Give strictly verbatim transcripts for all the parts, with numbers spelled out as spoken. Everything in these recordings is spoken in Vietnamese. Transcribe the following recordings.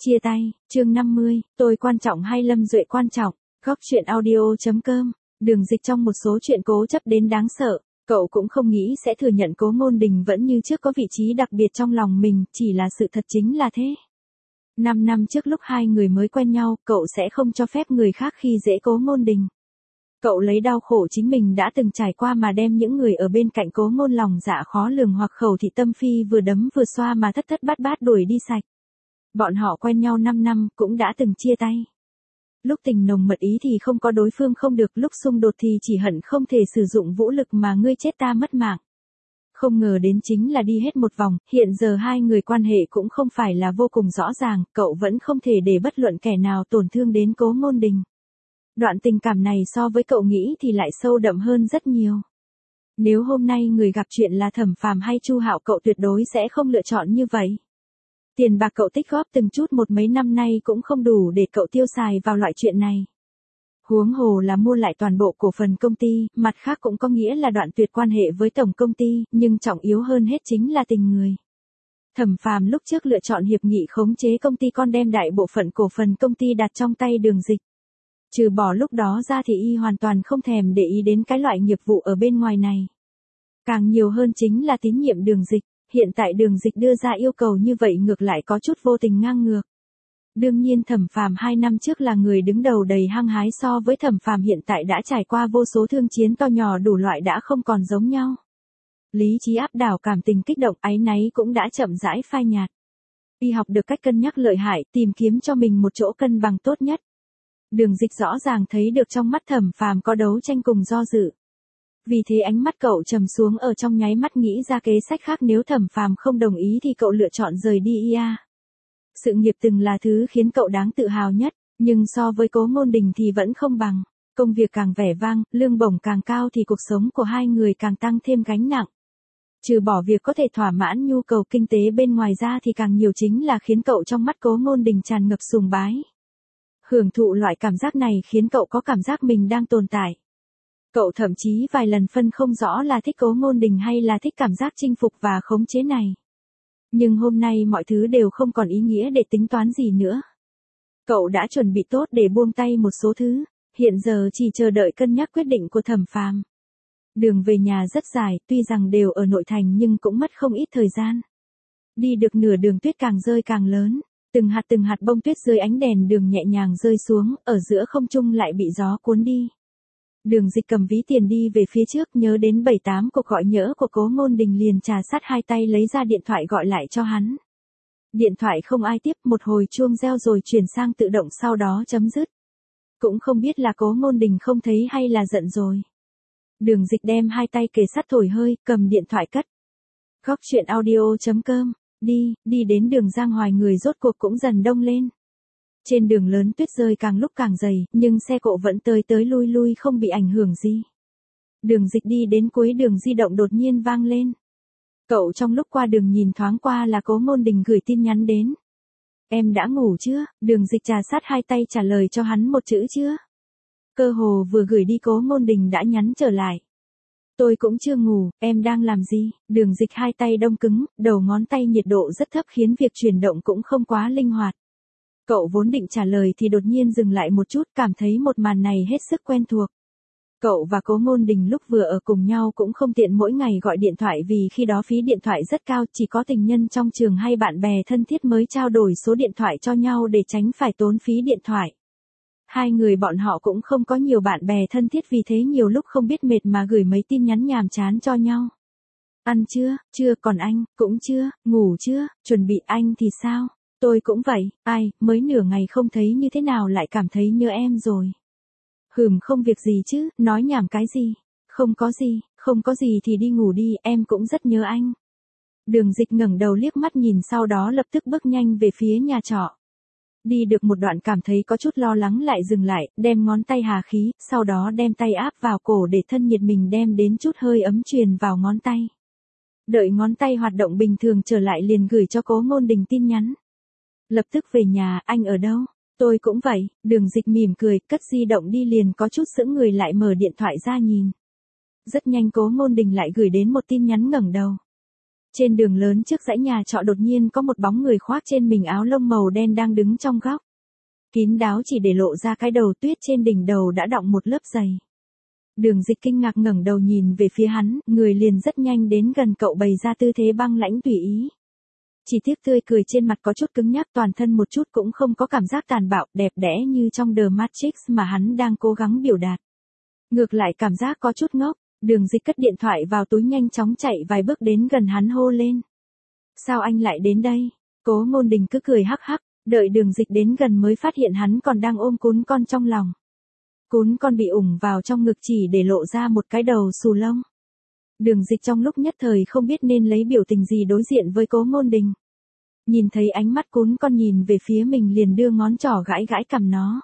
Chia tay, chương năm mươi, tôi quan trọng hay Lâm Duệ quan trọng, góc chuyện audio.com, Đường Dịch trong một số chuyện cố chấp đến đáng sợ, cậu cũng không nghĩ sẽ thừa nhận Cố Ngôn Đình vẫn như trước có vị trí đặc biệt trong lòng mình, chỉ là sự thật chính là thế. Năm năm trước lúc hai người mới quen nhau, cậu sẽ không cho phép người khác khi dễ Cố Ngôn Đình. Cậu lấy đau khổ chính mình đã từng trải qua mà đem những người ở bên cạnh Cố Ngôn lòng dạ khó lường hoặc khẩu thị tâm phi vừa đấm vừa xoa mà thất thất bát bát đuổi đi sạch. Bọn họ quen nhau năm năm, cũng đã từng chia tay. Lúc tình nồng mật ý thì không có đối phương không được, lúc xung đột thì chỉ hận không thể sử dụng vũ lực mà ngươi chết ta mất mạng. Không ngờ đến chính là đi hết một vòng, hiện giờ hai người quan hệ cũng không phải là vô cùng rõ ràng, cậu vẫn không thể để bất luận kẻ nào tổn thương đến Cố Ngôn Đình. Đoạn tình cảm này so với cậu nghĩ thì lại sâu đậm hơn rất nhiều. Nếu hôm nay người gặp chuyện là Thẩm Phàm hay Chu Hạo, cậu tuyệt đối sẽ không lựa chọn như vậy. Tiền bạc cậu tích góp từng chút một mấy năm nay cũng không đủ để cậu tiêu xài vào loại chuyện này. Huống hồ là mua lại toàn bộ cổ phần công ty, mặt khác cũng có nghĩa là đoạn tuyệt quan hệ với tổng công ty, nhưng trọng yếu hơn hết chính là tình người. Thẩm Phàm lúc trước lựa chọn hiệp nghị khống chế công ty con đem đại bộ phận cổ phần công ty đặt trong tay Đường Dịch. Trừ bỏ lúc đó ra thì y hoàn toàn không thèm để ý đến cái loại nghiệp vụ ở bên ngoài này. Càng nhiều hơn chính là tín nhiệm Đường Dịch. Hiện tại Đường Dịch đưa ra yêu cầu như vậy ngược lại có chút vô tình ngang ngược. Đương nhiên Thẩm Phàm hai năm trước là người đứng đầu đầy hăng hái, so với Thẩm Phàm hiện tại đã trải qua vô số thương chiến to nhỏ đủ loại đã không còn giống nhau. Lý trí áp đảo, cảm tình kích động, áy náy cũng đã chậm rãi phai nhạt. Y học được cách cân nhắc lợi hại, tìm kiếm cho mình một chỗ cân bằng tốt nhất. Đường Dịch rõ ràng thấy được trong mắt Thẩm Phàm có đấu tranh cùng do dự. Vì thế ánh mắt cậu trầm xuống, ở trong nháy mắt nghĩ ra kế sách khác, nếu Thẩm Phàm không đồng ý thì cậu lựa chọn rời đi i a. Sự nghiệp từng là thứ khiến cậu đáng tự hào nhất, nhưng so với Cố Ngôn Đình thì vẫn không bằng. Công việc càng vẻ vang, lương bổng càng cao thì cuộc sống của hai người càng tăng thêm gánh nặng. Trừ bỏ việc có thể thỏa mãn nhu cầu kinh tế bên ngoài ra thì càng nhiều chính là khiến cậu trong mắt Cố Ngôn Đình tràn ngập sùng bái. Hưởng thụ loại cảm giác này khiến cậu có cảm giác mình đang tồn tại. Cậu thậm chí vài lần phân không rõ là thích Cố Ngôn Đình hay là thích cảm giác chinh phục và khống chế này. Nhưng hôm nay mọi thứ đều không còn ý nghĩa để tính toán gì nữa. Cậu đã chuẩn bị tốt để buông tay một số thứ, hiện giờ chỉ chờ đợi cân nhắc quyết định của Thẩm Phàm. Đường về nhà rất dài, tuy rằng đều ở nội thành nhưng cũng mất không ít thời gian. Đi được nửa đường tuyết càng rơi càng lớn, từng hạt từng hạt bông tuyết dưới ánh đèn đường nhẹ nhàng rơi xuống, ở giữa không trung lại bị gió cuốn đi. Đường Dịch cầm ví tiền đi về phía trước, nhớ đến bảy tám cuộc gọi nhỡ của Cố Ngôn Đình liền trà sát hai tay lấy ra điện thoại gọi lại cho hắn. Điện thoại không ai tiếp, một hồi chuông reo rồi chuyển sang tự động, sau đó chấm dứt. Cũng không biết là Cố Ngôn Đình không thấy hay là giận rồi. Đường Dịch đem hai tay kề sát thổi hơi, cầm điện thoại cất. Góc chuyện audio.com, đi, đi đến đường Giang Hoài, người rốt cuộc cũng dần đông lên. Trên đường lớn tuyết rơi càng lúc càng dày, nhưng xe cộ vẫn tới tới lui lui không bị ảnh hưởng gì. Đường Dịch đi đến cuối đường, di động đột nhiên vang lên. Cậu trong lúc qua đường nhìn thoáng qua là Cố Ngôn Đình gửi tin nhắn đến. Em đã ngủ chưa? Đường Dịch trà sát hai tay trả lời cho hắn một chữ chưa. Cơ hồ vừa gửi đi Cố Ngôn Đình đã nhắn trở lại. Tôi cũng chưa ngủ, em đang làm gì? Đường Dịch hai tay đông cứng, đầu ngón tay nhiệt độ rất thấp khiến việc chuyển động cũng không quá linh hoạt. Cậu vốn định trả lời thì đột nhiên dừng lại một chút, cảm thấy một màn này hết sức quen thuộc. Cậu và Cố Ngôn Đình lúc vừa ở cùng nhau cũng không tiện mỗi ngày gọi điện thoại, vì khi đó phí điện thoại rất cao, chỉ có tình nhân trong trường hay bạn bè thân thiết mới trao đổi số điện thoại cho nhau để tránh phải tốn phí điện thoại. Hai người bọn họ cũng không có nhiều bạn bè thân thiết, vì thế nhiều lúc không biết mệt mà gửi mấy tin nhắn nhàm chán cho nhau. Ăn chưa? Chưa. Còn anh? Cũng chưa. Ngủ chưa? Chuẩn bị. Anh thì sao? Tôi cũng vậy. Ai, mới nửa ngày không thấy như thế nào lại cảm thấy nhớ em rồi. Hừm, không việc gì chứ, nói nhảm cái gì? Không có gì, không có gì thì đi ngủ đi, em cũng rất nhớ anh. Đường Dịch ngẩng đầu liếc mắt nhìn, sau đó lập tức bước nhanh về phía nhà trọ. Đi được một đoạn cảm thấy có chút lo lắng lại dừng lại, đem ngón tay hà khí, sau đó đem tay áp vào cổ để thân nhiệt mình đem đến chút hơi ấm truyền vào ngón tay. Đợi ngón tay hoạt động bình thường trở lại liền gửi cho Cố Ngôn Đình tin nhắn. Lập tức về nhà, anh ở đâu? Tôi cũng vậy. Đường Dịch mỉm cười, cất di động đi, liền có chút sững người lại mở điện thoại ra nhìn. Rất nhanh Cố Ngôn Đình lại gửi đến một tin nhắn, ngẩng đầu. Trên đường lớn trước dãy nhà trọ đột nhiên có một bóng người khoác trên mình áo lông màu đen đang đứng trong góc. Kín đáo chỉ để lộ ra cái đầu, tuyết trên đỉnh đầu đã đọng một lớp dày. Đường Dịch kinh ngạc ngẩng đầu nhìn về phía hắn, người liền rất nhanh đến gần cậu bày ra tư thế băng lãnh tùy ý. Chỉ tiếc tươi cười trên mặt có chút cứng nhắc, toàn thân một chút cũng không có cảm giác tàn bạo, đẹp đẽ như trong The Matrix mà hắn đang cố gắng biểu đạt. Ngược lại cảm giác có chút ngốc. Đường Dịch cất điện thoại vào túi, nhanh chóng chạy vài bước đến gần hắn hô lên. Sao anh lại đến đây? Cố Ngôn Đình cứ cười hắc hắc, đợi Đường Dịch đến gần mới phát hiện hắn còn đang ôm cún con trong lòng. Cún con bị ủng vào trong ngực chỉ để lộ ra một cái đầu xù lông. Đường Dịch trong lúc nhất thời không biết nên lấy biểu tình gì đối diện với Cố Ngôn Đình. Nhìn thấy ánh mắt cún con nhìn về phía mình liền đưa ngón trỏ gãi gãi cằm nó.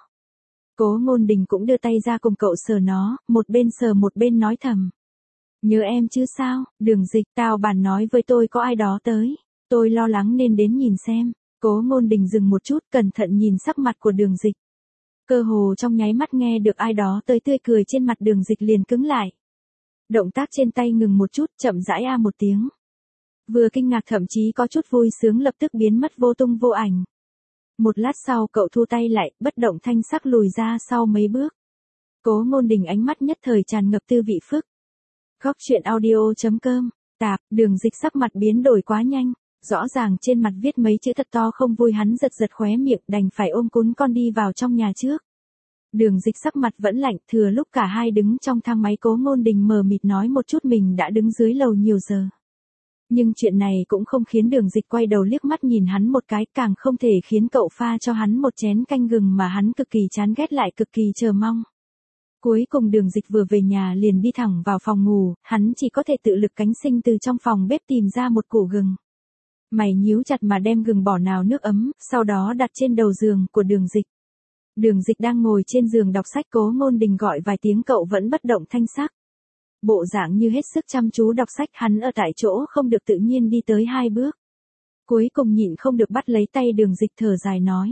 Cố Ngôn Đình cũng đưa tay ra cùng cậu sờ nó, một bên sờ một bên nói thầm. Nhớ em chứ sao, Đường Dịch, tao bàn nói với tôi có ai đó tới. Tôi lo lắng nên đến nhìn xem. Cố Ngôn Đình dừng một chút, cẩn thận nhìn sắc mặt của Đường Dịch. Cơ hồ trong nháy mắt nghe được ai đó tới, tươi cười trên mặt Đường Dịch liền cứng lại. Động tác trên tay ngừng một chút, chậm rãi a một tiếng. Vừa kinh ngạc thậm chí có chút vui sướng lập tức biến mất vô tung vô ảnh. Một lát sau cậu thu tay lại, bất động thanh sắc lùi ra sau mấy bước. Cố Ngôn Đình ánh mắt nhất thời tràn ngập tư vị phức. Góc truyện audio chấm com, tạp, Đường Dịch sắc mặt biến đổi quá nhanh, rõ ràng trên mặt viết mấy chữ thật to không vui, hắn giật giật khóe miệng đành phải ôm cún con đi vào trong nhà trước. Đường Dịch sắc mặt vẫn lạnh, thừa lúc cả hai đứng trong thang máy Cố Ngôn Đình mờ mịt nói một chút mình đã đứng dưới lầu nhiều giờ. Nhưng chuyện này cũng không khiến Đường Dịch quay đầu liếc mắt nhìn hắn một cái, càng không thể khiến cậu pha cho hắn một chén canh gừng mà hắn cực kỳ chán ghét lại cực kỳ chờ mong. Cuối cùng Đường Dịch vừa về nhà liền đi thẳng vào phòng ngủ, hắn chỉ có thể tự lực cánh sinh từ trong phòng bếp tìm ra một củ gừng. Mày nhíu chặt mà đem gừng bỏ nào nước ấm, sau đó đặt trên đầu giường của Đường Dịch. Đường Dịch đang ngồi trên giường đọc sách, Cố Ngôn Đình gọi vài tiếng cậu vẫn bất động thanh sắc. Bộ dạng như hết sức chăm chú đọc sách, hắn ở tại chỗ không được tự nhiên đi tới hai bước. Cuối cùng nhịn không được bắt lấy tay Đường Dịch thở dài nói.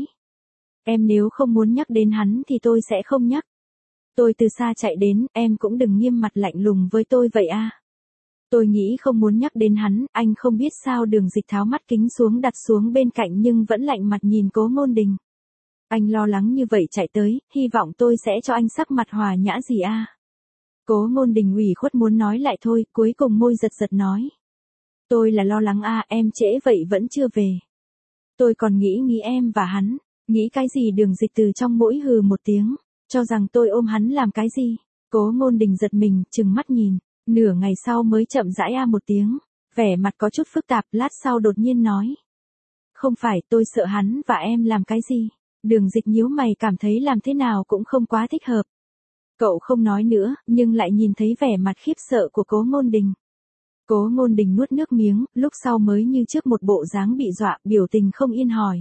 Em nếu không muốn nhắc đến hắn thì tôi sẽ không nhắc. Tôi từ xa chạy đến, em cũng đừng nghiêm mặt lạnh lùng với tôi vậy a. Tôi nghĩ không muốn nhắc đến hắn, anh không biết sao. Đường Dịch tháo mắt kính xuống đặt xuống bên cạnh nhưng vẫn lạnh mặt nhìn Cố Ngôn Đình. Anh lo lắng như vậy chạy tới, hy vọng tôi sẽ cho anh sắc mặt hòa nhã gì a. Cố Ngôn Đình ủy khuất muốn nói lại thôi, cuối cùng môi giật giật nói. Tôi là lo lắng a, em trễ vậy vẫn chưa về. Tôi còn nghĩ nghĩ em và hắn, nghĩ cái gì? Đường Dịch từ trong mũi hừ một tiếng, cho rằng tôi ôm hắn làm cái gì. Cố Ngôn Đình giật mình, trừng mắt nhìn, nửa ngày sau mới chậm rãi a một tiếng, vẻ mặt có chút phức tạp, lát sau đột nhiên nói. Không phải, tôi sợ hắn và em làm cái gì. Đường Dịch nhíu mày cảm thấy làm thế nào cũng không quá thích hợp. Cậu không nói nữa, nhưng lại nhìn thấy vẻ mặt khiếp sợ của Cố Ngôn Đình. Cố Ngôn Đình nuốt nước miếng, lúc sau mới như trước một bộ dáng bị dọa, biểu tình không yên hỏi.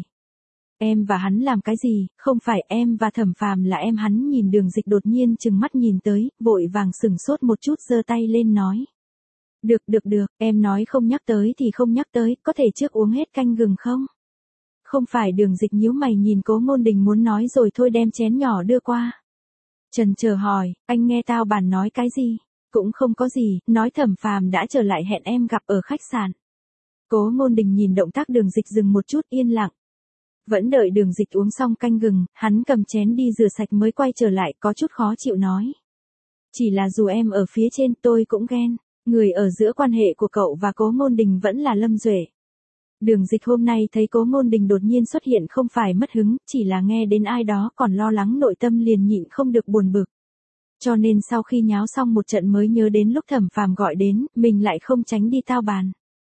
Em và hắn làm cái gì? Không phải em và Thẩm Phàm là em. Hắn nhìn Đường Dịch đột nhiên trừng mắt nhìn tới, vội vàng sửng sốt một chút giơ tay lên nói. Được được được, em nói không nhắc tới thì không nhắc tới, có thể trước uống hết canh gừng không? Không phải. Đường Dịch nhíu mày nhìn Cố Ngôn Đình muốn nói rồi thôi, đem chén nhỏ đưa qua. Trần chờ hỏi, anh nghe tao bàn nói cái gì? Cũng không có gì, nói Thẩm Phàm đã trở lại hẹn em gặp ở khách sạn. Cố Ngôn Đình nhìn động tác Đường Dịch dừng một chút, yên lặng. Vẫn đợi Đường Dịch uống xong canh gừng, hắn cầm chén đi rửa sạch mới quay trở lại, có chút khó chịu nói. Chỉ là dù em ở phía trên tôi cũng ghen, người ở giữa quan hệ của cậu và Cố Ngôn Đình vẫn là Lâm Duệ. Đường Dịch hôm nay thấy Cố Ngôn Đình đột nhiên xuất hiện không phải mất hứng, chỉ là nghe đến ai đó còn lo lắng nội tâm liền nhịn không được buồn bực. Cho nên sau khi nháo xong một trận mới nhớ đến lúc Thẩm Phàm gọi đến, mình lại không tránh đi tao bàn.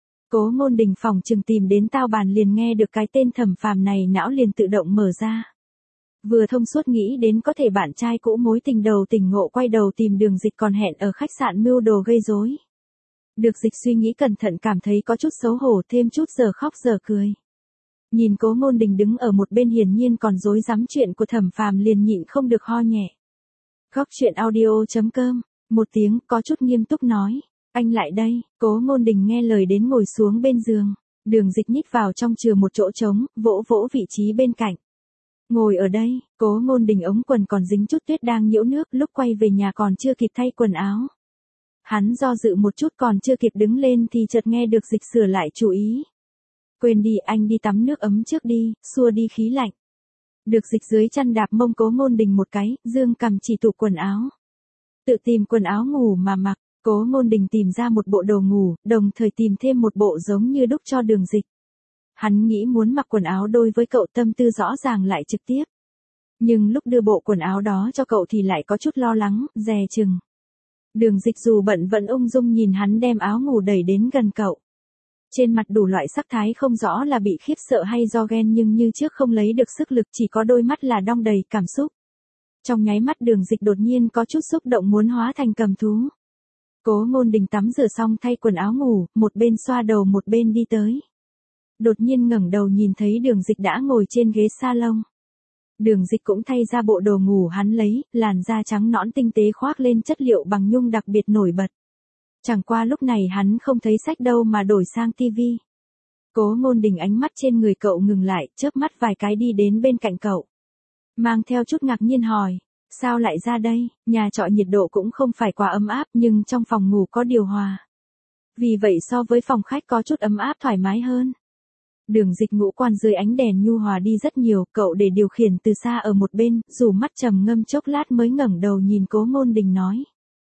Cố Ngôn Đình phòng chừng tìm đến tao bàn liền nghe được cái tên Thẩm Phàm này, não liền tự động mở ra. Vừa thông suốt nghĩ đến có thể bạn trai cũ mối tình đầu tỉnh ngộ quay đầu tìm Đường Dịch còn hẹn ở khách sạn mưu đồ gây rối. Được Dịch suy nghĩ cẩn thận cảm thấy có chút xấu hổ, thêm chút giờ khóc giờ cười. Nhìn Cố Ngôn Đình đứng ở một bên hiển nhiên còn rối rắm chuyện của Thẩm Phàm liền nhịn không được ho nhẹ. Góc truyện audio chấm com, một tiếng, có chút nghiêm túc nói. Anh lại đây. Cố Ngôn Đình nghe lời đến ngồi xuống bên giường. Đường Dịch nhích vào trong chừa một chỗ trống, vỗ vỗ vị trí bên cạnh. Ngồi ở đây. Cố Ngôn Đình ống quần còn dính chút tuyết đang nhiễu nước, lúc quay về nhà còn chưa kịp thay quần áo. Hắn do dự một chút còn chưa kịp đứng lên thì chợt nghe được Dịch sửa lại chủ ý. Quên đi, anh đi tắm nước ấm trước đi, xua đi khí lạnh. Được Dịch dưới chăn đạp mông Cố Ngôn Đình một cái, dương cằm chỉ tủ quần áo. Tự tìm quần áo ngủ mà mặc, Cố Ngôn Đình tìm ra một bộ đồ ngủ, đồng thời tìm thêm một bộ giống như đúc cho Đường Dịch. Hắn nghĩ muốn mặc quần áo đôi với cậu, tâm tư rõ ràng lại trực tiếp. Nhưng lúc đưa bộ quần áo đó cho cậu thì lại có chút lo lắng, dè chừng. Đường Dịch dù bận vẫn ung dung nhìn hắn đem áo ngủ đẩy đến gần cậu. Trên mặt đủ loại sắc thái không rõ là bị khiếp sợ hay do ghen, nhưng như trước không lấy được sức lực, chỉ có đôi mắt là đong đầy cảm xúc. Trong nháy mắt Đường Dịch đột nhiên có chút xúc động muốn hóa thành cầm thú. Cố Ngôn Đình tắm rửa xong thay quần áo ngủ, một bên xoa đầu một bên đi tới. Đột nhiên ngẩng đầu nhìn thấy Đường Dịch đã ngồi trên ghế salon. Đường Dịch cũng thay ra bộ đồ ngủ hắn lấy, làn da trắng nõn tinh tế khoác lên chất liệu bằng nhung đặc biệt nổi bật. Chẳng qua lúc này hắn không thấy sách đâu mà đổi sang tivi. Cố Ngôn Đình ánh mắt trên người cậu ngừng lại, chớp mắt vài cái đi đến bên cạnh cậu. Mang theo chút ngạc nhiên hỏi, sao lại ra đây? Nhà trọ nhiệt độ cũng không phải quá ấm áp nhưng trong phòng ngủ có điều hòa. Vì vậy so với phòng khách có chút ấm áp thoải mái hơn. Đường Dịch ngũ quan dưới ánh đèn nhu hòa đi rất nhiều, cậu để điều khiển từ xa ở một bên, dù mắt trầm ngâm chốc lát mới ngẩng đầu nhìn Cố Ngôn Đình nói.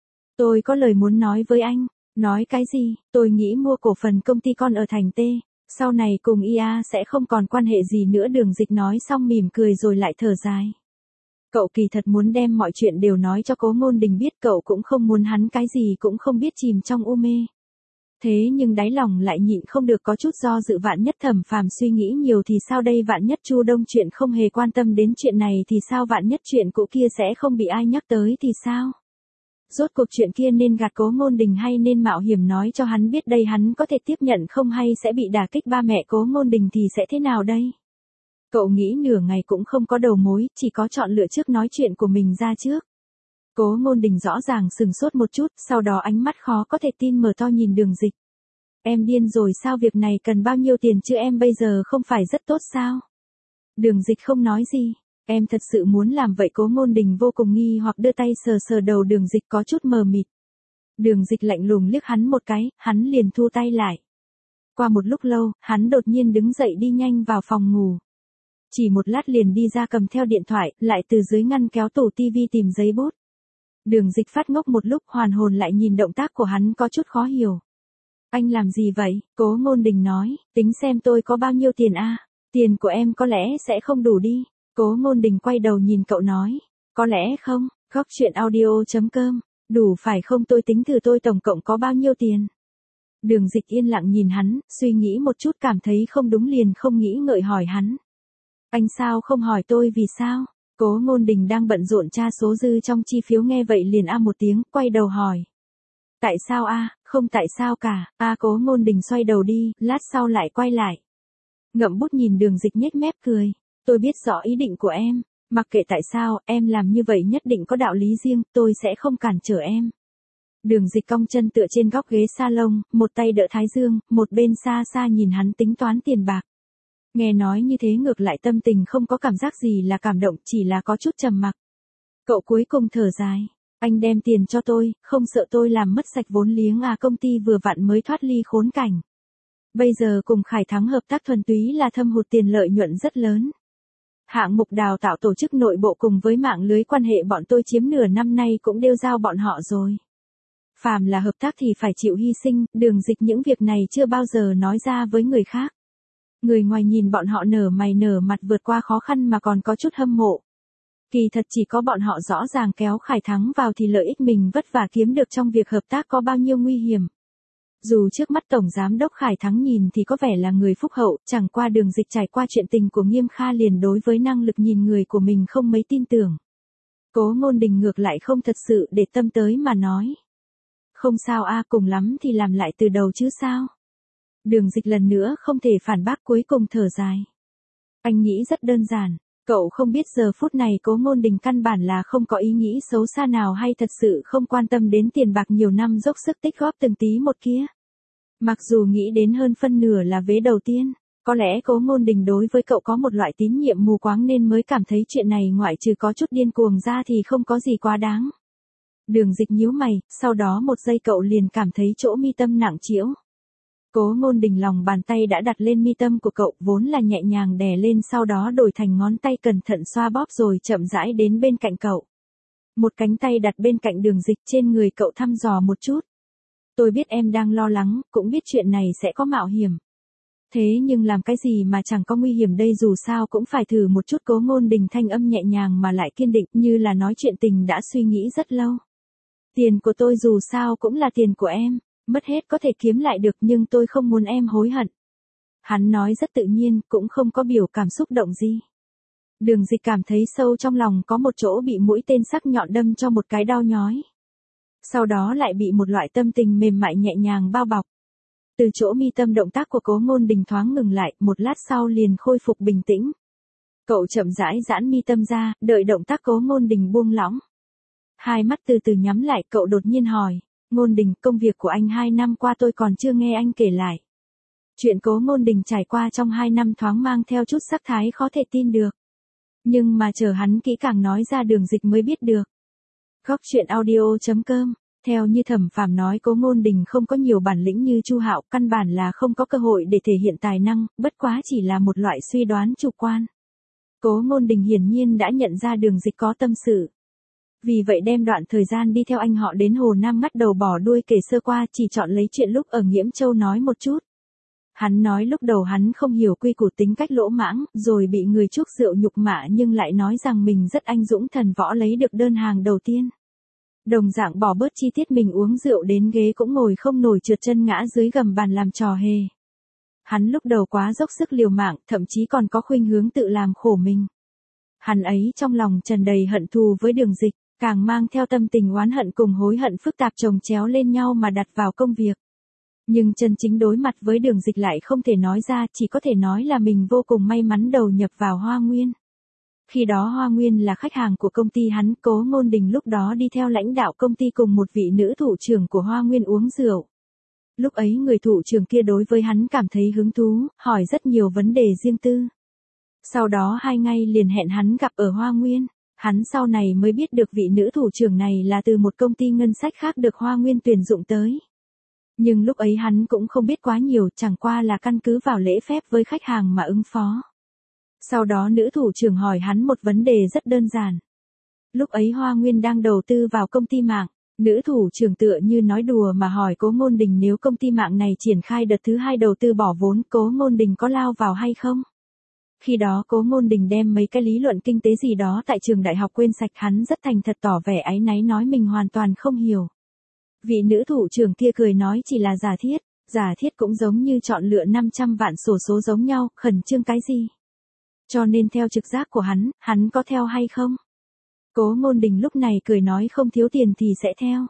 Tôi có lời muốn nói với anh. Nói cái gì? Tôi nghĩ mua cổ phần công ty con ở thành T, sau này cùng i a sẽ không còn quan hệ gì nữa. Đường Dịch nói xong mỉm cười rồi lại thở dài. Cậu kỳ thật muốn đem mọi chuyện đều nói cho Cố Ngôn Đình biết, cậu cũng không muốn hắn cái gì cũng không biết chìm trong u mê. Thế nhưng đáy lòng lại nhịn không được có chút do dự, vạn nhất Thẩm Phàm suy nghĩ nhiều thì sao đây, vạn nhất Chu Đông chuyện không hề quan tâm đến chuyện này thì sao, vạn nhất chuyện cũ kia sẽ không bị ai nhắc tới thì sao? Rốt cuộc chuyện kia nên gạt Cố Ngôn Đình hay nên mạo hiểm nói cho hắn biết đây, hắn có thể tiếp nhận không hay sẽ bị đả kích, ba mẹ Cố Ngôn Đình thì sẽ thế nào đây? Cậu nghĩ nửa ngày cũng không có đầu mối, chỉ có chọn lựa trước nói chuyện của mình ra trước. Cố Ngôn Đình rõ ràng sừng sốt một chút, sau đó ánh mắt khó có thể tin mở to nhìn Đường Dịch. Em điên rồi sao, việc này cần bao nhiêu tiền chứ, em bây giờ không phải rất tốt sao? Đường Dịch không nói gì. Em thật sự muốn làm vậy? Cố Ngôn Đình vô cùng nghi hoặc đưa tay sờ sờ đầu Đường Dịch có chút mờ mịt. Đường Dịch lạnh lùng liếc hắn một cái, hắn liền thu tay lại. Qua một lúc lâu, hắn đột nhiên đứng dậy đi nhanh vào phòng ngủ. Chỉ một lát liền đi ra cầm theo điện thoại, lại từ dưới ngăn kéo tủ tivi tìm giấy bút. Đường Dịch phát ngốc một lúc, hoàn hồn lại nhìn động tác của hắn có chút khó hiểu. Anh làm gì vậy? Cố Ngôn Đình nói, tính xem tôi có bao nhiêu tiền a? Tiền của em có lẽ sẽ không đủ đi. Cố Ngôn Đình quay đầu nhìn cậu nói, có lẽ không, góc chuyện audio chấm com, đủ phải không, tôi tính thử tôi tổng cộng có bao nhiêu tiền. Đường Dịch yên lặng nhìn hắn, suy nghĩ một chút cảm thấy không đúng liền không nghĩ ngợi hỏi hắn. Anh sao không hỏi tôi vì sao? Cố Ngôn Đình đang bận rộn tra số dư trong chi phiếu nghe vậy liền a một tiếng, quay đầu hỏi. Tại sao a? Không tại sao cả. A Cố Ngôn Đình xoay đầu đi, lát sau lại quay lại. Ngậm bút nhìn Đường Dịch nhếch mép cười. Tôi biết rõ ý định của em, mặc kệ tại sao, em làm như vậy nhất định có đạo lý riêng, tôi sẽ không cản trở em. Đường Dịch cong chân tựa trên góc ghế salon, một tay đỡ thái dương, một bên xa xa nhìn hắn tính toán tiền bạc. Nghe nói như thế ngược lại tâm tình không có cảm giác gì là cảm động, chỉ là có chút trầm mặc. Cậu cuối cùng thở dài, anh đem tiền cho tôi, không sợ tôi làm mất sạch vốn liếng à? Công ty vừa vặn mới thoát ly khốn cảnh. Bây giờ cùng Khải Thắng hợp tác thuần túy là thâm hụt tiền, lợi nhuận rất lớn. Hạng mục đào tạo tổ chức nội bộ cùng với mạng lưới quan hệ bọn tôi chiếm nửa năm nay cũng đều giao bọn họ rồi. Phàm là hợp tác thì phải chịu hy sinh, Đường Dịch những việc này chưa bao giờ nói ra với người khác. Người ngoài nhìn bọn họ nở mày nở mặt vượt qua khó khăn mà còn có chút hâm mộ. Kỳ thật chỉ có bọn họ rõ ràng kéo Khải Thắng vào thì lợi ích mình vất vả kiếm được trong việc hợp tác có bao nhiêu nguy hiểm. Dù trước mắt Tổng Giám đốc Khải Thắng nhìn thì có vẻ là người phúc hậu, chẳng qua Đường Dịch trải qua chuyện tình của Nghiêm Kha liền đối với năng lực nhìn người của mình không mấy tin tưởng. Cố Ngôn Đình ngược lại không thật sự để tâm tới mà nói. Không sao a, cùng lắm thì làm lại từ đầu chứ sao. Đường Dịch lần nữa không thể phản bác, cuối cùng thở dài. Anh nghĩ rất đơn giản, cậu không biết giờ phút này Cố Ngôn Đình căn bản là không có ý nghĩ xấu xa nào hay thật sự không quan tâm đến tiền bạc nhiều năm dốc sức tích góp từng tí một kia. Mặc dù nghĩ đến hơn phân nửa là vế đầu tiên, có lẽ Cố Ngôn Đình đối với cậu có một loại tín nhiệm mù quáng nên mới cảm thấy chuyện này ngoại trừ có chút điên cuồng ra thì không có gì quá đáng. Đường Dịch nhíu mày, sau đó một giây cậu liền cảm thấy chỗ mi tâm nặng trĩu. Cố Ngôn Đình lòng bàn tay đã đặt lên mi tâm của cậu, vốn là nhẹ nhàng đè lên, sau đó đổi thành ngón tay cẩn thận xoa bóp rồi chậm rãi đến bên cạnh cậu. Một cánh tay đặt bên cạnh Đường Dịch, trên người cậu thăm dò một chút. Tôi biết em đang lo lắng, cũng biết chuyện này sẽ có mạo hiểm. Thế nhưng làm cái gì mà chẳng có nguy hiểm đây, dù sao cũng phải thử một chút. Cố Ngôn Đình thanh âm nhẹ nhàng mà lại kiên định, như là nói chuyện tình đã suy nghĩ rất lâu. Tiền của tôi dù sao cũng là tiền của em, mất hết có thể kiếm lại được, nhưng tôi không muốn em hối hận. Hắn nói rất tự nhiên, cũng không có biểu cảm xúc động gì. Đường Dịch cảm thấy sâu trong lòng có một chỗ bị mũi tên sắc nhọn đâm cho một cái đau nhói. Sau đó lại bị một loại tâm tình mềm mại nhẹ nhàng bao bọc. Từ chỗ mi tâm động tác của Cố Ngôn Đình thoáng ngừng lại, một lát sau liền khôi phục bình tĩnh. Cậu chậm rãi giãn mi tâm ra, đợi động tác Cố Ngôn Đình buông lỏng. Hai mắt từ từ nhắm lại, cậu đột nhiên hỏi, Ngôn Đình, công việc của anh hai năm qua tôi còn chưa nghe anh kể lại. Chuyện Cố Ngôn Đình trải qua trong hai năm thoáng mang theo chút sắc thái khó thể tin được. Nhưng mà chờ hắn kỹ càng nói ra, Đường Dịch mới biết được. Góc truyện audio chấm com. Theo như Thẩm Phàm nói, Cố Ngôn Đình không có nhiều bản lĩnh như Chu Hạo, căn bản là không có cơ hội để thể hiện tài năng, bất quá chỉ là một loại suy đoán chủ quan. Cố Ngôn Đình hiển nhiên đã nhận ra Đường Dịch có tâm sự. Vì vậy đem đoạn thời gian đi theo anh họ đến Hồ Nam ngắt đầu bỏ đuôi kể sơ qua, chỉ chọn lấy chuyện lúc ở Nghiễm Châu nói một chút. Hắn nói lúc đầu hắn không hiểu quy củ, tính cách lỗ mãng, rồi bị người chuốc rượu nhục mạ, nhưng lại nói rằng mình rất anh dũng thần võ, lấy được đơn hàng đầu tiên. Đồng dạng bỏ bớt chi tiết mình uống rượu đến ghế cũng ngồi không nổi, trượt chân ngã dưới gầm bàn làm trò hề. Hắn lúc đầu quá dốc sức liều mạng, thậm chí còn có khuynh hướng tự làm khổ mình. Hắn ấy trong lòng tràn đầy hận thù với Đường Dịch, càng mang theo tâm tình oán hận cùng hối hận phức tạp chồng chéo lên nhau mà đặt vào công việc. Nhưng chân chính đối mặt với Đường Dịch lại không thể nói ra, chỉ có thể nói là mình vô cùng may mắn đầu nhập vào Hoa Nguyên. Khi đó Hoa Nguyên là khách hàng của công ty hắn, Cố Ngôn Đình lúc đó đi theo lãnh đạo công ty cùng một vị nữ thủ trưởng của Hoa Nguyên uống rượu. Lúc ấy người thủ trưởng kia đối với hắn cảm thấy hứng thú, hỏi rất nhiều vấn đề riêng tư. Sau đó hai ngày liền hẹn hắn gặp ở Hoa Nguyên. Hắn sau này mới biết được vị nữ thủ trưởng này là từ một công ty ngân sách khác được Hoa Nguyên tuyển dụng tới. Nhưng lúc ấy hắn cũng không biết quá nhiều, chẳng qua là căn cứ vào lễ phép với khách hàng mà ứng phó. Sau đó nữ thủ trưởng hỏi hắn một vấn đề rất đơn giản. Lúc ấy Hoa Nguyên đang đầu tư vào công ty mạng, nữ thủ trưởng tựa như nói đùa mà hỏi Cố Ngôn Đình nếu công ty mạng này triển khai đợt thứ hai đầu tư bỏ vốn, Cố Ngôn Đình có lao vào hay không? Khi đó Cố Ngôn Đình đem mấy cái lý luận kinh tế gì đó tại trường đại học quên sạch, hắn rất thành thật tỏ vẻ áy náy nói mình hoàn toàn không hiểu. Vị nữ thủ trưởng kia cười nói chỉ là giả thiết, giả thiết cũng giống như chọn lựa năm trăm vạn xổ số giống nhau, khẩn trương cái gì? Cho nên theo trực giác của hắn, hắn có theo hay không? Cố Ngôn Đình lúc này cười nói không thiếu tiền thì sẽ theo.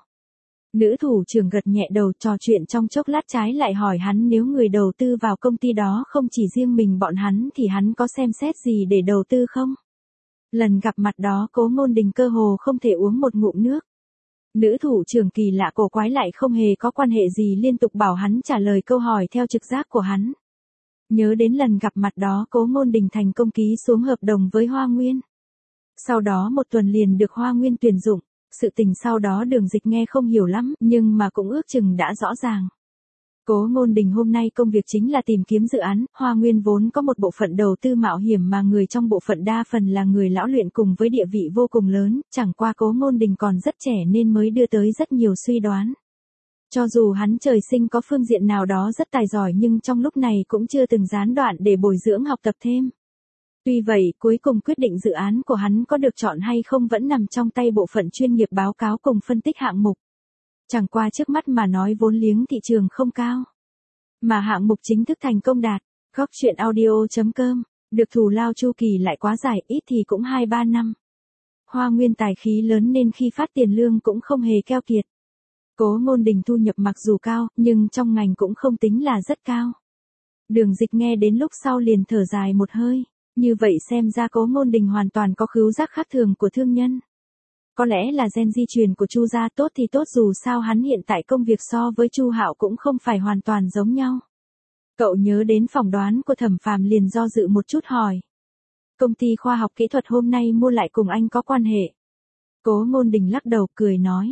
Nữ thủ trưởng gật nhẹ đầu, trò chuyện trong chốc lát trái lại hỏi hắn nếu người đầu tư vào công ty đó không chỉ riêng mình bọn hắn thì hắn có xem xét gì để đầu tư không? Lần gặp mặt đó Cố Ngôn Đình cơ hồ không thể uống một ngụm nước. Nữ thủ trưởng kỳ lạ cổ quái lại không hề có quan hệ gì, liên tục bảo hắn trả lời câu hỏi theo trực giác của hắn. Nhớ đến lần gặp mặt đó Cố Ngôn Đình thành công ký xuống hợp đồng với Hoa Nguyên. Sau đó một tuần liền được Hoa Nguyên tuyển dụng. Sự tình sau đó Đường Dịch nghe không hiểu lắm, nhưng mà cũng ước chừng đã rõ ràng. Cố Ngôn Đình hôm nay công việc chính là tìm kiếm dự án, Hoa Nguyên vốn có một bộ phận đầu tư mạo hiểm mà người trong bộ phận đa phần là người lão luyện cùng với địa vị vô cùng lớn, chẳng qua Cố Ngôn Đình còn rất trẻ nên mới đưa tới rất nhiều suy đoán. Cho dù hắn trời sinh có phương diện nào đó rất tài giỏi nhưng trong lúc này cũng chưa từng gián đoạn để bồi dưỡng học tập thêm. Tuy vậy, cuối cùng quyết định dự án của hắn có được chọn hay không vẫn nằm trong tay bộ phận chuyên nghiệp báo cáo cùng phân tích hạng mục. Chẳng qua trước mắt mà nói vốn liếng thị trường không cao. Mà hạng mục chính thức thành công đạt, góc truyện audio chấm com, được thù lao chu kỳ lại quá dài, ít thì cũng hai ba năm. Hoa Nguyên tài khí lớn nên khi phát tiền lương cũng không hề keo kiệt. Cố Ngôn Đình thu nhập mặc dù cao, nhưng trong ngành cũng không tính là rất cao. Đường Dịch nghe đến lúc sau liền thở dài một hơi. Như vậy xem ra Cố Ngôn Đình hoàn toàn có khứu giác khác thường của thương nhân. Có lẽ là gen di truyền của Chu gia tốt thì tốt, dù sao hắn hiện tại công việc so với Chu Hạo cũng không phải hoàn toàn giống nhau. Cậu nhớ đến phỏng đoán của Thẩm Phàm liền do dự một chút hỏi. Công ty khoa học kỹ thuật hôm nay mua lại cùng anh có quan hệ? Cố Ngôn Đình lắc đầu cười nói,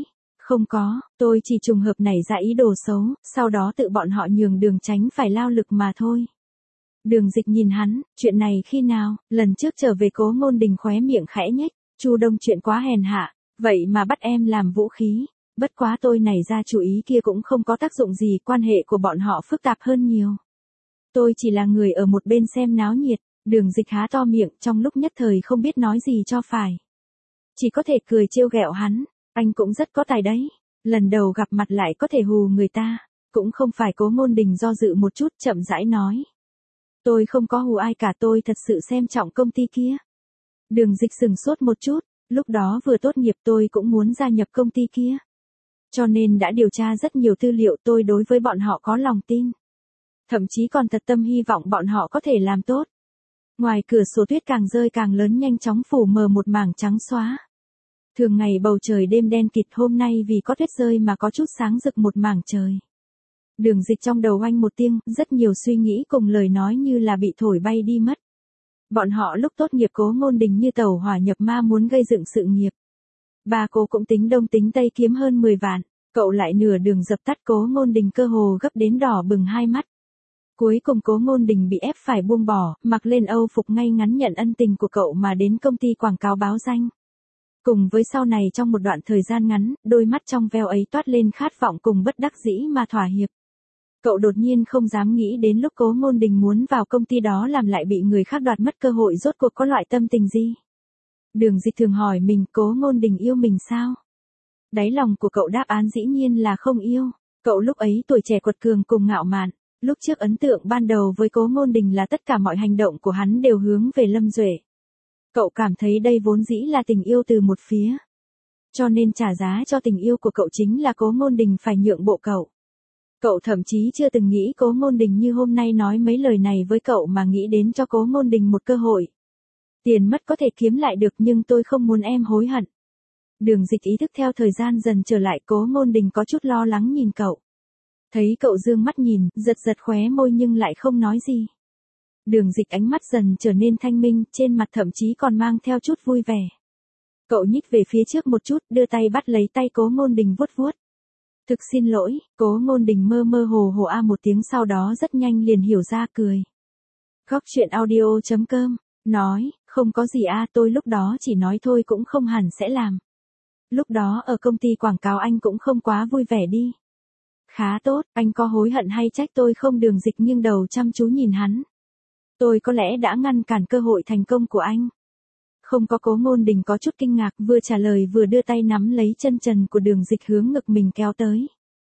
Không có, tôi chỉ trùng hợp nảy ra ý đồ xấu, sau đó tự bọn họ nhường đường tránh phải lao lực mà thôi. Đường Dịch nhìn hắn, chuyện này khi nào, lần trước trở về Cố Ngôn Đình khóe miệng khẽ nhếch, Chu Đông chuyện quá hèn hạ, vậy mà bắt em làm vũ khí, bất quá tôi nảy ra chủ ý kia cũng không có tác dụng gì, quan hệ của bọn họ phức tạp hơn nhiều. Tôi chỉ là người ở một bên xem náo nhiệt. Đường Dịch há to miệng, trong lúc nhất thời không biết nói gì cho phải. Chỉ có thể cười trêu ghẹo hắn, anh cũng rất có tài đấy, lần đầu gặp mặt lại có thể hù người ta, cũng không phải. Cố Ngôn Đình do dự một chút chậm rãi nói. Tôi không có hù ai cả, tôi thật sự xem trọng công ty kia. Đường Dịch sừng sốt một chút, lúc đó vừa tốt nghiệp tôi cũng muốn gia nhập công ty kia. Cho nên đã điều tra rất nhiều tư liệu, tôi đối với bọn họ có lòng tin. Thậm chí còn thật tâm hy vọng bọn họ có thể làm tốt. Ngoài cửa sổ tuyết càng rơi càng lớn, nhanh chóng phủ mờ một mảng trắng xóa. Thường ngày bầu trời đêm đen kịt, hôm nay vì có tuyết rơi mà có chút sáng rực một mảng trời. Đường Dịch trong đầu oanh một tiếng, rất nhiều suy nghĩ cùng lời nói như là bị thổi bay đi mất. Bọn họ lúc tốt nghiệp Cố Ngôn Đình như tàu hỏa nhập ma muốn gây dựng sự nghiệp. Ba cô cũng tính đông tính tây kiếm hơn mười vạn, cậu lại nửa đường dập tắt Cố Ngôn Đình, cơ hồ gấp đến đỏ bừng hai mắt. Cuối cùng Cố Ngôn Đình bị ép phải buông bỏ, mặc lên Âu phục ngay ngắn nhận ân tình của cậu mà đến công ty quảng cáo báo danh. Cùng với sau này trong một đoạn thời gian ngắn, đôi mắt trong veo ấy toát lên khát vọng cùng bất đắc dĩ mà thỏa hiệp. Cậu đột nhiên không dám nghĩ đến lúc Cố Ngôn Đình muốn vào công ty đó làm lại bị người khác đoạt mất cơ hội, rốt cuộc có loại tâm tình gì. Đường Dịch thường hỏi mình, Cố Ngôn Đình yêu mình sao? Đáy lòng của cậu đáp án dĩ nhiên là không yêu. Cậu lúc ấy tuổi trẻ quật cường cùng ngạo mạn. Lúc trước ấn tượng ban đầu với Cố Ngôn Đình là tất cả mọi hành động của hắn đều hướng về Lâm Duệ. Cậu cảm thấy đây vốn dĩ là tình yêu từ một phía. Cho nên trả giá cho tình yêu của cậu chính là Cố Ngôn Đình phải nhượng bộ cậu. Cậu thậm chí chưa từng nghĩ Cố Ngôn Đình như hôm nay nói mấy lời này với cậu, mà nghĩ đến cho Cố Ngôn Đình một cơ hội. Tiền mất có thể kiếm lại được, nhưng tôi không muốn em hối hận. Đường Dịch ý thức theo thời gian dần trở lại. Cố Ngôn Đình có chút lo lắng nhìn cậu. Thấy cậu dương mắt nhìn, giật giật khóe môi nhưng lại không nói gì. Đường Dịch ánh mắt dần trở nên thanh minh, trên mặt thậm chí còn mang theo chút vui vẻ. Cậu nhích về phía trước một chút, đưa tay bắt lấy tay Cố Ngôn Đình vuốt vuốt. Thực xin lỗi. Cố Ngôn Đình mơ mơ hồ hồ a một tiếng, sau đó rất nhanh liền hiểu ra, cười. Góc truyện audio chấm com, nói, không có gì a, tôi lúc đó chỉ nói thôi cũng không hẳn sẽ làm. Lúc đó ở công ty quảng cáo anh cũng không quá vui vẻ đi. Khá tốt, anh có hối hận hay trách tôi không? Đường Dịch nghiêng đầu chăm chú nhìn hắn. Tôi có lẽ đã ngăn cản cơ hội thành công của anh. Không có. Cố Ngôn Đình có chút kinh ngạc, vừa trả lời vừa đưa tay nắm lấy chân trần của Đường Dịch hướng ngực mình kéo tới.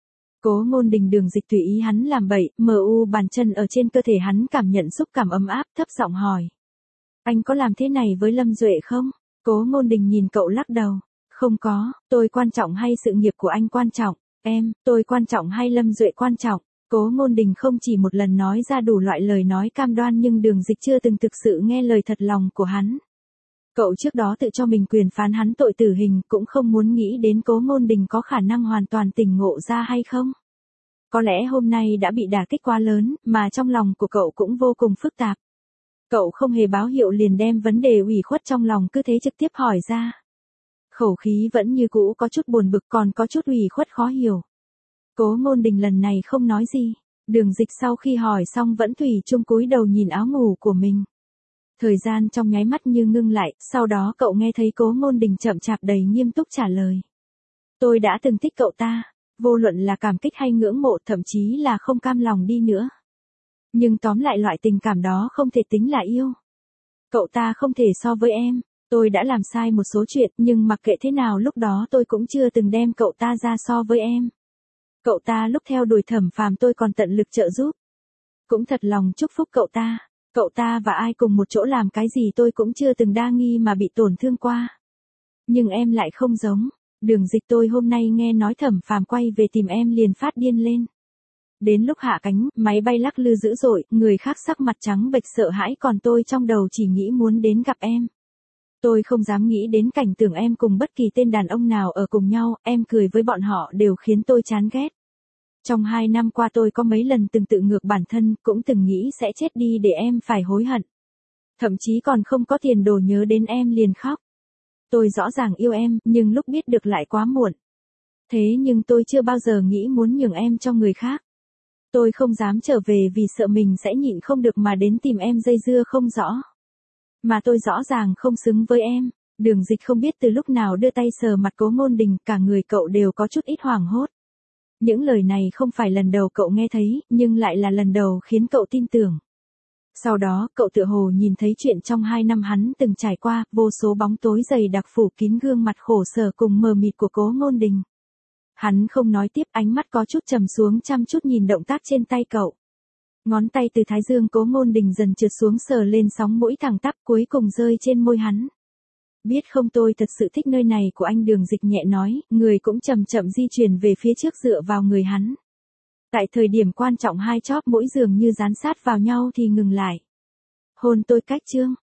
Cố Ngôn Đình. Đường Dịch tùy ý hắn làm bậy, mờ u bàn chân ở trên cơ thể hắn, cảm nhận xúc cảm ấm áp, thấp giọng hỏi. Anh có làm thế này với Lâm Duệ không? Cố Ngôn Đình nhìn cậu lắc đầu. Không có, tôi quan trọng hay sự nghiệp của anh quan trọng? Em, tôi quan trọng hay Lâm Duệ quan trọng? Cố Ngôn Đình không chỉ một lần nói ra đủ loại lời nói cam đoan, nhưng Đường Dịch chưa từng thực sự nghe lời thật lòng của hắn. Cậu trước đó tự cho mình quyền phán hắn tội tử hình, cũng không muốn nghĩ đến Cố Ngôn Đình có khả năng hoàn toàn tỉnh ngộ ra hay không. Có lẽ hôm nay đã bị đả kích quá lớn, mà trong lòng của cậu cũng vô cùng phức tạp. Cậu không hề báo hiệu liền đem vấn đề ủy khuất trong lòng cứ thế trực tiếp hỏi ra. Khẩu khí vẫn như cũ có chút buồn bực, còn có chút ủy khuất khó hiểu. Cố Ngôn Đình lần này không nói gì. Đường Dịch sau khi hỏi xong vẫn thủy chung cúi đầu nhìn áo ngủ của mình. Thời gian trong nháy mắt như ngưng lại, sau đó cậu nghe thấy Cố Ngôn Đình chậm chạp đầy nghiêm túc trả lời. Tôi đã từng thích cậu ta, vô luận là cảm kích hay ngưỡng mộ, thậm chí là không cam lòng đi nữa. Nhưng tóm lại loại tình cảm đó không thể tính là yêu. Cậu ta không thể so với em. Tôi đã làm sai một số chuyện, nhưng mặc kệ thế nào lúc đó tôi cũng chưa từng đem cậu ta ra so với em. Cậu ta lúc theo đuổi Thẩm Phàm tôi còn tận lực trợ giúp. Cũng thật lòng chúc phúc cậu ta. Cậu ta và ai cùng một chỗ làm cái gì tôi cũng chưa từng đa nghi mà bị tổn thương qua. Nhưng em lại không giống. Đường Dịch, tôi hôm nay nghe nói Thẩm Phàm quay về tìm em liền phát điên lên. Đến lúc hạ cánh, máy bay lắc lư dữ dội, người khác sắc mặt trắng bệch sợ hãi, còn tôi trong đầu chỉ nghĩ muốn đến gặp em. Tôi không dám nghĩ đến cảnh tượng em cùng bất kỳ tên đàn ông nào ở cùng nhau, em cười với bọn họ đều khiến tôi chán ghét. Trong hai năm qua tôi có mấy lần từng tự ngược bản thân, cũng từng nghĩ sẽ chết đi để em phải hối hận. Thậm chí còn không có tiền đồ nhớ đến em liền khóc. Tôi rõ ràng yêu em, nhưng lúc biết được lại quá muộn. Thế nhưng tôi chưa bao giờ nghĩ muốn nhường em cho người khác. Tôi không dám trở về vì sợ mình sẽ nhịn không được mà đến tìm em dây dưa không rõ. Mà tôi rõ ràng không xứng với em. Đường Dịch không biết từ lúc nào đưa tay sờ mặt Cố Ngôn Đình, cả người cậu đều có chút ít hoảng hốt. Những lời này không phải lần đầu cậu nghe thấy, nhưng lại là lần đầu khiến cậu tin tưởng. Sau đó, cậu tựa hồ nhìn thấy chuyện trong hai năm hắn từng trải qua, vô số bóng tối dày đặc phủ kín gương mặt khổ sở cùng mờ mịt của Cố Ngôn Đình. Hắn không nói tiếp, ánh mắt có chút trầm xuống chăm chút nhìn động tác trên tay cậu. Ngón tay từ thái dương Cố Ngôn Đình dần trượt xuống sờ lên sóng mũi thẳng tắp cuối cùng rơi trên môi hắn. Biết không, tôi thật sự thích nơi này của anh, Đường Dịch nhẹ nói, người cũng chậm chậm di chuyển về phía trước dựa vào người hắn. Tại thời điểm quan trọng hai chóp mũi dường như dán sát vào nhau thì ngừng lại. Hôn tôi cách chương.